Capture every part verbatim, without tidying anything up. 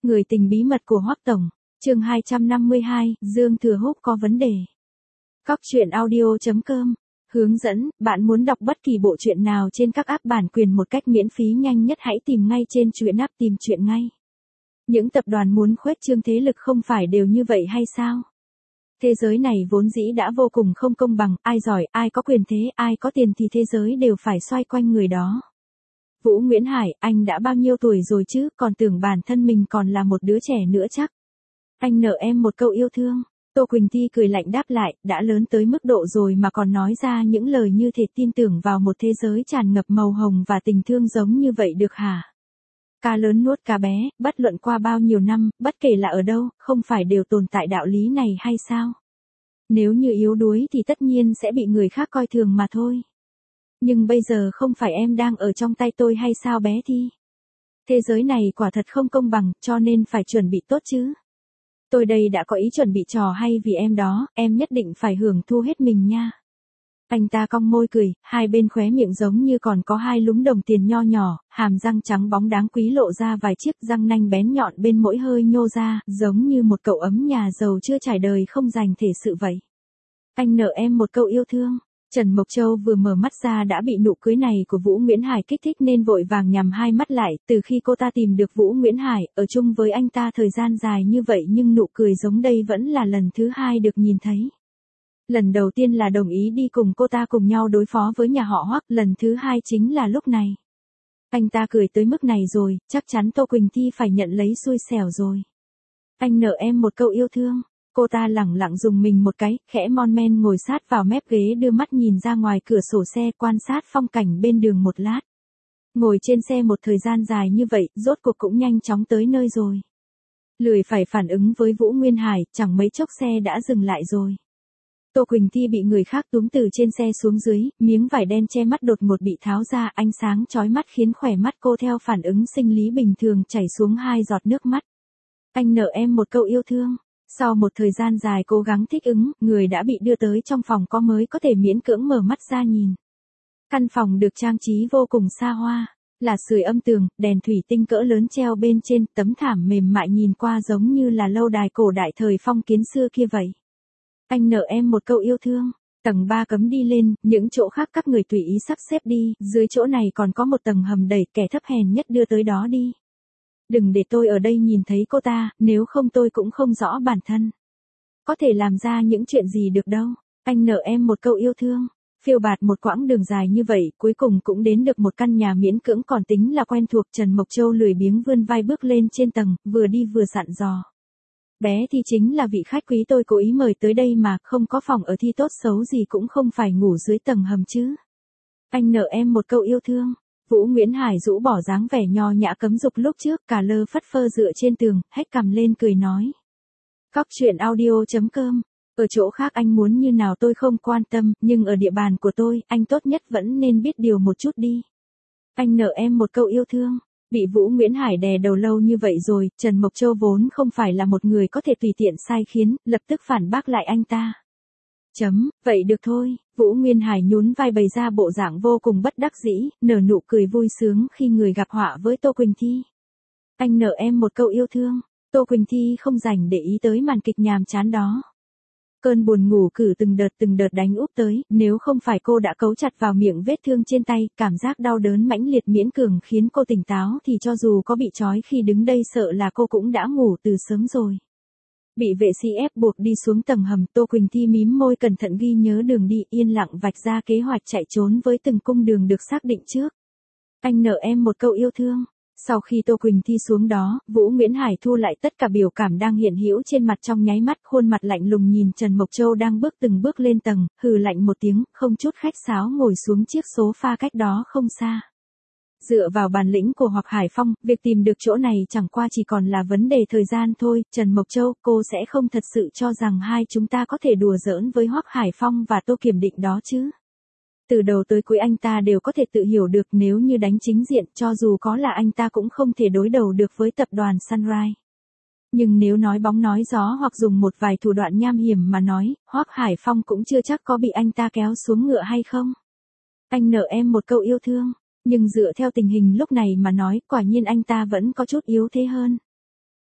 Người tình bí mật của Hoắc Tổng, chương hai trăm năm mươi hai, Dương Thừa Húc có vấn đề. Cóc truyện audio chấm com hướng dẫn, bạn muốn đọc bất kỳ bộ truyện nào trên các app bản quyền một cách miễn phí nhanh nhất hãy tìm ngay trên truyện app tìm truyện ngay. Những tập đoàn muốn khuếch trương thế lực không phải đều như vậy hay sao? Thế giới này vốn dĩ đã vô cùng không công bằng, ai giỏi, ai có quyền thế, ai có tiền thì thế giới đều phải xoay quanh người đó. Vũ Nguyễn Hải, anh đã bao nhiêu tuổi rồi chứ, còn tưởng bản thân mình còn là một đứa trẻ nữa chắc. Anh nợ em một câu yêu thương. Tô Quỳnh Thi cười lạnh đáp lại, đã lớn tới mức độ rồi mà còn nói ra những lời như thể tin tưởng vào một thế giới tràn ngập màu hồng và tình thương giống như vậy được hả? Cá lớn nuốt cá bé, bất luận qua bao nhiêu năm, bất kể là ở đâu, không phải đều tồn tại đạo lý này hay sao? Nếu như yếu đuối thì tất nhiên sẽ bị người khác coi thường mà thôi. Nhưng bây giờ không phải em đang ở trong tay tôi hay sao bé Thi? Thế giới này quả thật không công bằng, cho nên phải chuẩn bị tốt chứ. Tôi đây đã có ý chuẩn bị trò hay vì em đó, em nhất định phải hưởng thu hết mình nha. Anh ta cong môi cười, hai bên khóe miệng giống như còn có hai lúm đồng tiền nho nhỏ, hàm răng trắng bóng đáng quý lộ ra vài chiếc răng nanh bén nhọn bên mỗi hơi nhô ra, giống như một cậu ấm nhà giàu chưa trải đời không dành thể sự vậy. Anh nợ em một câu yêu thương. Trần Mộc Châu vừa mở mắt ra đã bị nụ cười này của Vũ Nguyễn Hải kích thích nên vội vàng nhắm hai mắt lại, từ khi cô ta tìm được Vũ Nguyễn Hải, ở chung với anh ta thời gian dài như vậy nhưng nụ cười giống đây vẫn là lần thứ hai được nhìn thấy. Lần đầu tiên là đồng ý đi cùng cô ta cùng nhau đối phó với nhà họ Hoắc, lần thứ hai chính là lúc này. Anh ta cười tới mức này rồi, chắc chắn Tô Quỳnh Thi phải nhận lấy xui xẻo rồi. Anh nợ em một câu yêu thương. Cô ta lẳng lặng dùng mình một cái, khẽ mon men ngồi sát vào mép ghế đưa mắt nhìn ra ngoài cửa sổ xe quan sát phong cảnh bên đường một lát. Ngồi trên xe một thời gian dài như vậy, rốt cuộc cũng nhanh chóng tới nơi rồi. Lười phải phản ứng với Vũ Nguyên Hải, chẳng mấy chốc xe đã dừng lại rồi. Tô Quỳnh Thi bị người khác túm từ trên xe xuống dưới, miếng vải đen che mắt đột ngột bị tháo ra, ánh sáng chói mắt khiến khỏe mắt cô theo phản ứng sinh lý bình thường chảy xuống hai giọt nước mắt. Anh nợ em một câu yêu thương. Sau một thời gian dài cố gắng thích ứng, người đã bị đưa tới trong phòng có mới có thể miễn cưỡng mở mắt ra nhìn. Căn phòng được trang trí vô cùng xa hoa, là sưởi âm tường, đèn thủy tinh cỡ lớn treo bên trên, tấm thảm mềm mại nhìn qua giống như là lâu đài cổ đại thời phong kiến xưa kia vậy. Anh nợ em một câu yêu thương. Tầng ba cấm đi lên, những chỗ khác các người tùy ý sắp xếp đi, dưới chỗ này còn có một tầng hầm đẩy, kẻ thấp hèn nhất đưa tới đó đi. Đừng để tôi ở đây nhìn thấy cô ta, nếu không tôi cũng không rõ bản thân. Có thể làm ra những chuyện gì được đâu. Anh nợ em một câu yêu thương. Phiêu bạt một quãng đường dài như vậy, cuối cùng cũng đến được một căn nhà miễn cưỡng còn tính là quen thuộc. Trần Mộc Châu lười biếng vươn vai bước lên trên tầng, vừa đi vừa dặn dò. Bé Thi chính là vị khách quý tôi cố ý mời tới đây mà, không có phòng ở thì tốt xấu gì cũng không phải ngủ dưới tầng hầm chứ. Anh nợ em một câu yêu thương. Vũ Nguyễn Hải rũ bỏ dáng vẻ nho nhã cấm dục lúc trước, cả lơ phất phơ dựa trên tường, hét cằm lên cười nói. Cóc truyện audio chấm com, ở chỗ khác anh muốn như nào tôi không quan tâm, nhưng ở địa bàn của tôi, anh tốt nhất vẫn nên biết điều một chút đi. Anh nợ em một câu yêu thương. Bị Vũ Nguyễn Hải đè đầu lâu như vậy rồi, Trần Mộc Châu vốn không phải là một người có thể tùy tiện sai khiến, lập tức phản bác lại anh ta. Chấm, vậy được thôi. Vũ Nguyên Hải nhún vai bày ra bộ dạng vô cùng bất đắc dĩ, nở nụ cười vui sướng khi người gặp họa với Tô Quỳnh Thi. Anh nợ em một câu yêu thương. Tô Quỳnh Thi không rảnh để ý tới màn kịch nhàm chán đó. Cơn buồn ngủ cử từng đợt từng đợt đánh úp tới, nếu không phải cô đã cấu chặt vào miệng vết thương trên tay, cảm giác đau đớn mãnh liệt miễn cường khiến cô tỉnh táo thì cho dù có bị trói khi đứng đây sợ là cô cũng đã ngủ từ sớm rồi. Bị vệ sĩ ép buộc đi xuống tầng hầm, Tô Quỳnh Thi mím môi cẩn thận ghi nhớ đường đi, yên lặng vạch ra kế hoạch chạy trốn với từng cung đường được xác định trước. Anh nợ em một câu yêu thương. Sau khi Tô Quỳnh Thi xuống đó, Vũ Nguyễn Hải thu lại tất cả biểu cảm đang hiện hữu trên mặt trong nháy mắt, khuôn mặt lạnh lùng nhìn Trần Mộc Châu đang bước từng bước lên tầng, hừ lạnh một tiếng, không chút khách sáo ngồi xuống chiếc sofa cách đó không xa. Dựa vào bản lĩnh của Hoắc Hải Phong, việc tìm được chỗ này chẳng qua chỉ còn là vấn đề thời gian thôi. Trần Mộc Châu, cô sẽ không thật sự cho rằng hai chúng ta có thể đùa giỡn với Hoắc Hải Phong và Tô Kiểm Định đó chứ. Từ đầu tới cuối anh ta đều có thể tự hiểu được, nếu như đánh chính diện, cho dù có là anh ta cũng không thể đối đầu được với tập đoàn Sunrise. Nhưng nếu nói bóng nói gió hoặc dùng một vài thủ đoạn nham hiểm mà nói, Hoắc Hải Phong cũng chưa chắc có bị anh ta kéo xuống ngựa hay không. Anh nợ em một câu yêu thương. Nhưng dựa theo tình hình lúc này mà nói, quả nhiên anh ta vẫn có chút yếu thế hơn.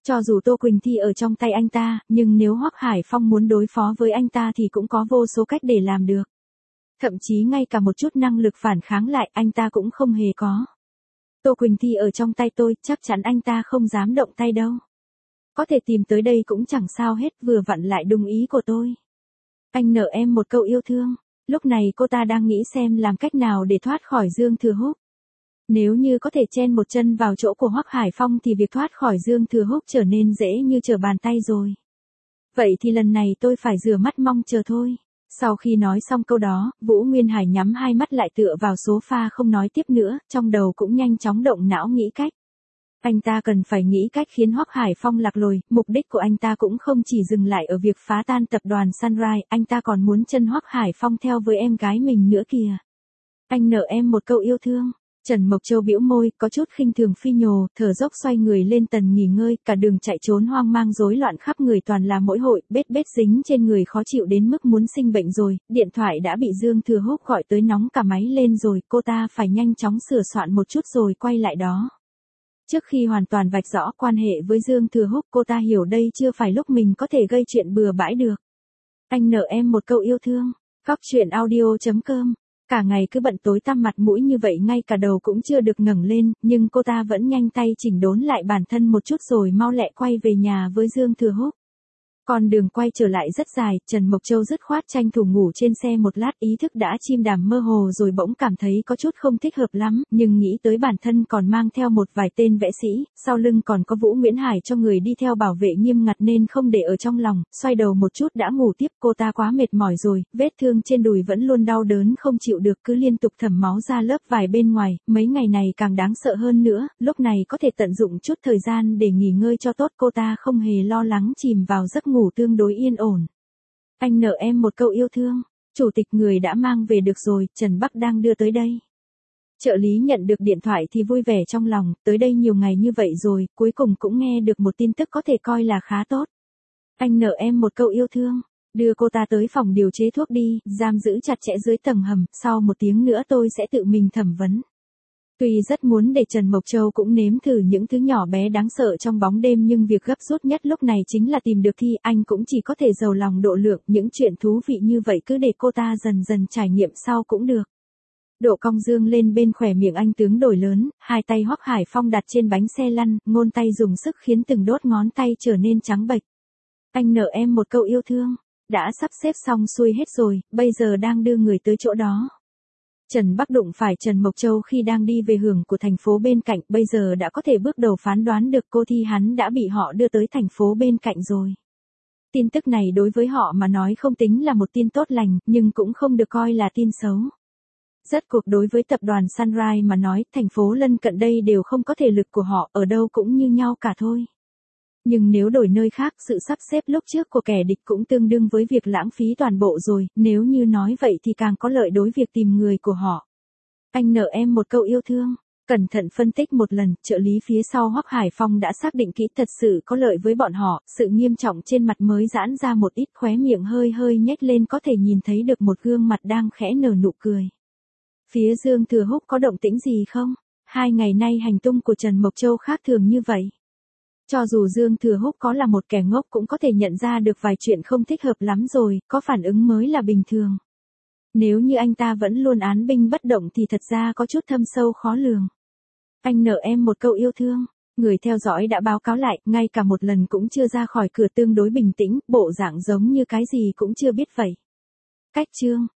Cho dù Tô Quỳnh Thi ở trong tay anh ta, nhưng nếu Hoắc Hải Phong muốn đối phó với anh ta thì cũng có vô số cách để làm được. Thậm chí ngay cả một chút năng lực phản kháng lại anh ta cũng không hề có. Tô Quỳnh Thi ở trong tay tôi, chắc chắn anh ta không dám động tay đâu. Có thể tìm tới đây cũng chẳng sao hết, vừa vặn lại đúng ý của tôi. Anh nợ em một câu yêu thương. Lúc này cô ta đang nghĩ xem làm cách nào để thoát khỏi Dương Thừa Húc. Nếu như có thể chen một chân vào chỗ của Hoắc Hải Phong thì việc thoát khỏi Dương Thừa Húc trở nên dễ như trở bàn tay rồi. Vậy thì lần này tôi phải rửa mắt mong chờ thôi. Sau khi nói xong câu đó, Vũ Nguyên Hải nhắm hai mắt lại tựa vào sofa không nói tiếp nữa, trong đầu cũng nhanh chóng động não nghĩ cách. Anh ta cần phải nghĩ cách khiến Hoắc Hải Phong lạc lối, mục đích của anh ta cũng không chỉ dừng lại ở việc phá tan tập đoàn Sunrise, anh ta còn muốn chân Hoắc Hải Phong theo với em gái mình nữa kìa. Anh nợ em một câu yêu thương. Trần Mộc Châu bĩu môi, có chút khinh thường phi nhồ, thở dốc xoay người lên tầng nghỉ ngơi, cả đường chạy trốn hoang mang rối loạn khắp người toàn là mỗi hội, bết bết dính trên người khó chịu đến mức muốn sinh bệnh rồi, điện thoại đã bị Dương Thừa Húc gọi tới nóng cả máy lên rồi, cô ta phải nhanh chóng sửa soạn một chút rồi quay lại đó. Trước khi hoàn toàn vạch rõ quan hệ với Dương Thừa Húc, cô ta hiểu đây chưa phải lúc mình có thể gây chuyện bừa bãi được. Anh nợ em một câu yêu thương. Góc truyện audio chấm com. Cả ngày cứ bận tối tăm mặt mũi như vậy ngay cả đầu cũng chưa được ngẩng lên, nhưng cô ta vẫn nhanh tay chỉnh đốn lại bản thân một chút rồi mau lẹ quay về nhà với Dương Thừa Húc. Còn đường quay trở lại rất dài, Trần Mộc Châu dứt khoát tranh thủ ngủ trên xe một lát, ý thức đã chim đàm mơ hồ rồi bỗng cảm thấy có chút không thích hợp lắm, nhưng nghĩ tới bản thân còn mang theo một vài tên võ sĩ, sau lưng còn có Vũ Nguyễn Hải cho người đi theo bảo vệ nghiêm ngặt nên không để ở trong lòng, xoay đầu một chút đã ngủ tiếp, cô ta quá mệt mỏi rồi, vết thương trên đùi vẫn luôn đau đớn không chịu được cứ liên tục thẩm máu ra lớp vải bên ngoài, mấy ngày này càng đáng sợ hơn nữa, lúc này có thể tận dụng chút thời gian để nghỉ ngơi cho tốt, cô ta không hề lo lắng chìm vào giấc ngủ tương đối yên ổn. Anh nợ em một câu yêu thương. Chủ tịch người đã mang về được rồi, Trần Bắc đang đưa tới đây. Trợ lý nhận được điện thoại thì vui vẻ trong lòng, tới đây nhiều ngày như vậy rồi, cuối cùng cũng nghe được một tin tức có thể coi là khá tốt. Anh nợ em một câu yêu thương. Đưa cô ta tới phòng điều chế thuốc đi, giam giữ chặt chẽ dưới tầng hầm, sau một tiếng nữa tôi sẽ tự mình thẩm vấn. Tuy rất muốn để Trần Mộc Châu cũng nếm thử những thứ nhỏ bé đáng sợ trong bóng đêm nhưng việc gấp rút nhất lúc này chính là tìm được Thi, anh cũng chỉ có thể giàu lòng độ lượng, những chuyện thú vị như vậy cứ để cô ta dần dần trải nghiệm sau cũng được. Độ cong dương lên bên khóe miệng anh tướng đổi lớn, hai tay Hoắc Hải Phong đặt trên bánh xe lăn, ngón tay dùng sức khiến từng đốt ngón tay trở nên trắng bệch. Anh nợ em một câu yêu thương. Đã sắp xếp xong xuôi hết rồi, bây giờ đang đưa người tới chỗ đó. Trần Bắc đụng phải Trần Mộc Châu khi đang đi về hướng của thành phố bên cạnh, bây giờ đã có thể bước đầu phán đoán được cô Thi hắn đã bị họ đưa tới thành phố bên cạnh rồi. Tin tức này đối với họ mà nói không tính là một tin tốt lành, nhưng cũng không được coi là tin xấu. Rốt cuộc đối với tập đoàn Sunrise mà nói, thành phố lân cận đây đều không có thể lực của họ, ở đâu cũng như nhau cả thôi. Nhưng nếu đổi nơi khác, sự sắp xếp lúc trước của kẻ địch cũng tương đương với việc lãng phí toàn bộ rồi, nếu như nói vậy thì càng có lợi đối việc tìm người của họ. Anh nợ em một câu yêu thương. Cẩn thận phân tích một lần, trợ lý phía sau Hoắc Hải Phong đã xác định kỹ thật sự có lợi với bọn họ, sự nghiêm trọng trên mặt mới giãn ra một ít, khóe miệng hơi hơi nhếch lên có thể nhìn thấy được một gương mặt đang khẽ nở nụ cười. Phía Dương Thừa Húc có động tĩnh gì không? Hai ngày nay hành tung của Trần Mộc Châu khác thường như vậy. Cho dù Dương Thừa Húc có là một kẻ ngốc cũng có thể nhận ra được vài chuyện không thích hợp lắm rồi, có phản ứng mới là bình thường. Nếu như anh ta vẫn luôn án binh bất động thì thật ra có chút thâm sâu khó lường. Anh nợ em một câu yêu thương. Người theo dõi đã báo cáo lại, ngay cả một lần cũng chưa ra khỏi cửa tương đối bình tĩnh, bộ dạng giống như cái gì cũng chưa biết vậy. Cách chương.